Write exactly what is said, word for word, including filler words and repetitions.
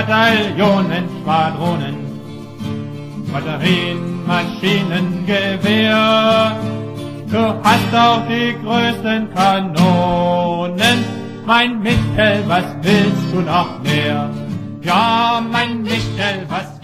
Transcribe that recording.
Bataillonen, Schwadronen, Batterien, Maschinengewehr. Du hast auch die größten Kanonen, mein Michael, was willst du noch mehr? Ja, mein Michael, was